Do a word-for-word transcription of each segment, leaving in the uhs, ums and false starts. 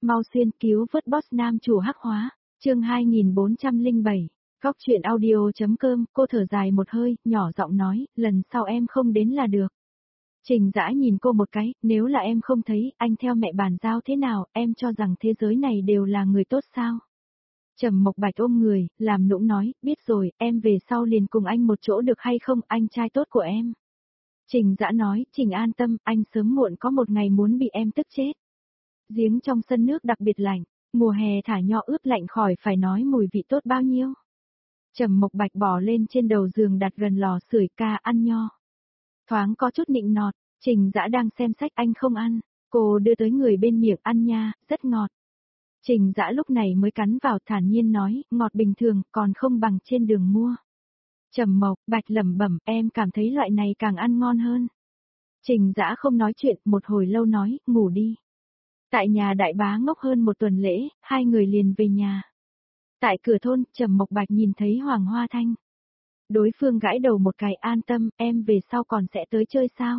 mau xuyên cứu vớt boss nam chủ hắc hóa, chương hai nghìn bốn trăm lẻ bảy, Góc chuyện audio.com, cô thở dài một hơi, nhỏ giọng nói, lần sau em không đến là được. Trình Dã nhìn cô một cái, nếu là em không thấy, anh theo mẹ bàn giao thế nào, em cho rằng thế giới này đều là người tốt sao? Trầm Mộc Bạch ôm người, làm nũng nói, biết rồi, em về sau liền cùng anh một chỗ được hay không, anh trai tốt của em. Trình Dã nói, Trình an tâm, anh sớm muộn có một ngày muốn bị em tức chết. Giếng trong sân nước đặc biệt lạnh, mùa hè thả nho ướp lạnh khỏi phải nói mùi vị tốt bao nhiêu. Trầm Mộc Bạch bò lên trên đầu giường đặt gần lò sưởi, ca ăn nho. Thoáng có chút nịnh nọt, Trình Dã đang xem sách anh không ăn, cô đưa tới người bên miệng ăn nha, rất ngọt. Trình Dã lúc này mới cắn vào thản nhiên nói, ngọt bình thường, còn không bằng trên đường mua. Trầm Mộc Bạch lẩm bẩm, em cảm thấy loại này càng ăn ngon hơn. Trình Dã không nói chuyện, một hồi lâu nói, ngủ đi. Tại nhà đại bá ngốc hơn một tuần lễ, hai người liền về nhà. Tại cửa thôn, Trầm Mộc Bạch nhìn thấy Hoàng Hoa Thanh. Đối phương gãi đầu một cái, an tâm, em về sau còn sẽ tới chơi sao?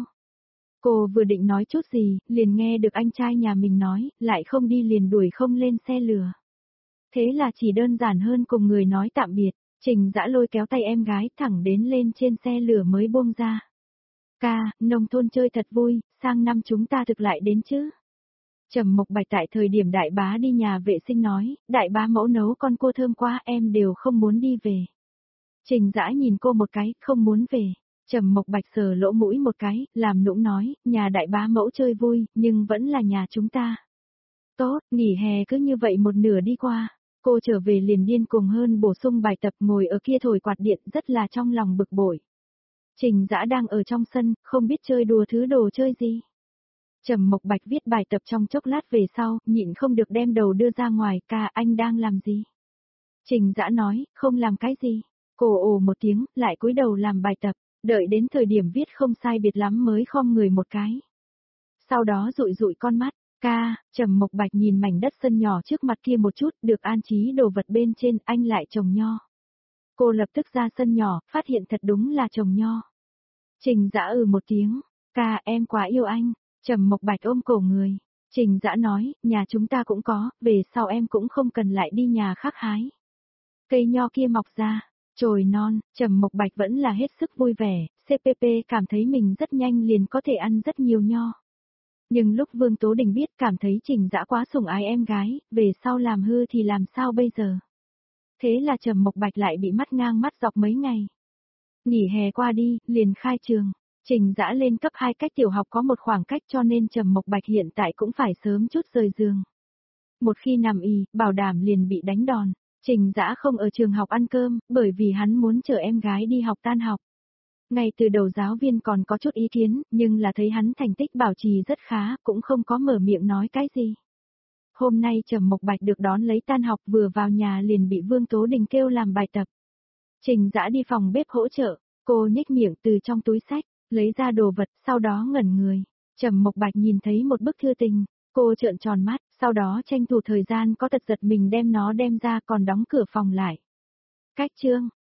Cô vừa định nói chút gì, liền nghe được anh trai nhà mình nói, lại không đi liền đuổi không lên xe lửa. Thế là chỉ đơn giản hơn cùng người nói tạm biệt, Trình Dã lôi kéo tay em gái thẳng đến lên trên xe lửa mới buông ra. Ca, nông thôn chơi thật vui, sang năm chúng ta thực lại đến chứ? Trầm Mộc Bạch tại thời điểm đại bá đi nhà vệ sinh nói, đại bá mẫu nấu con cua thơm quá, em đều không muốn đi về. Trình Dã nhìn cô một cái, không muốn về. Trầm Mộc Bạch sờ lỗ mũi một cái, làm nũng nói, nhà đại bá mẫu chơi vui, nhưng vẫn là nhà chúng ta. Tốt, nghỉ hè cứ như vậy một nửa đi qua. Cô trở về liền điên cuồng hơn bổ sung bài tập, ngồi ở kia thổi quạt điện, rất là trong lòng bực bội. Trình Dã đang ở trong sân, không biết chơi đùa thứ đồ chơi gì. Trầm Mộc Bạch viết bài tập trong chốc lát về sau, nhịn không được đem đầu đưa ra ngoài, ca anh đang làm gì? Trình Dã nói, không làm cái gì. Cô ồ một tiếng, lại cúi đầu làm bài tập, đợi đến thời điểm viết không sai biệt lắm mới khom người một cái. Sau đó dụi dụi con mắt, ca, Trầm Mộc Bạch nhìn mảnh đất sân nhỏ trước mặt kia một chút, được an trí đồ vật bên trên, anh lại trồng nho. Cô lập tức ra sân nhỏ, phát hiện thật đúng là trồng nho. Trình Dã ừ một tiếng, ca em quá yêu anh. Trầm Mộc Bạch ôm cổ người. Trình Dã nói, nhà chúng ta cũng có, về sau em cũng không cần lại đi nhà khác hái. Cây nho kia mọc ra, chồi non, Trầm Mộc Bạch vẫn là hết sức vui vẻ, xê pê pê cảm thấy mình rất nhanh liền có thể ăn rất nhiều nho. Nhưng lúc Vương Tố Đình biết cảm thấy Trình Dã quá sủng ái em gái, về sau làm hư thì làm sao bây giờ? Thế là Trầm Mộc Bạch lại bị mắt ngang mắt dọc mấy ngày. Nghỉ hè qua đi, liền khai trường. Trình Dã lên cấp hai cách tiểu học có một khoảng cách cho nên Trầm Mộc Bạch hiện tại cũng phải sớm chút rời giường. Một khi nằm ì, bảo đảm liền bị đánh đòn. Trình Dã không ở trường học ăn cơm, bởi vì hắn muốn chở em gái đi học tan học. Ngay từ đầu giáo viên còn có chút ý kiến, nhưng là thấy hắn thành tích bảo trì rất khá, cũng không có mở miệng nói cái gì. Hôm nay Trầm Mộc Bạch được đón lấy tan học, vừa vào nhà liền bị Vương Tố Đình kêu làm bài tập. Trình Dã đi phòng bếp hỗ trợ, cô nhếch miệng từ trong túi xách, lấy ra đồ vật, sau đó ngẩn người. Trầm Mộc Bạch nhìn thấy một bức thư tình, cô trợn tròn mắt, sau đó tranh thủ thời gian có tật giật mình đem nó đem ra còn đóng cửa phòng lại. Cách chương,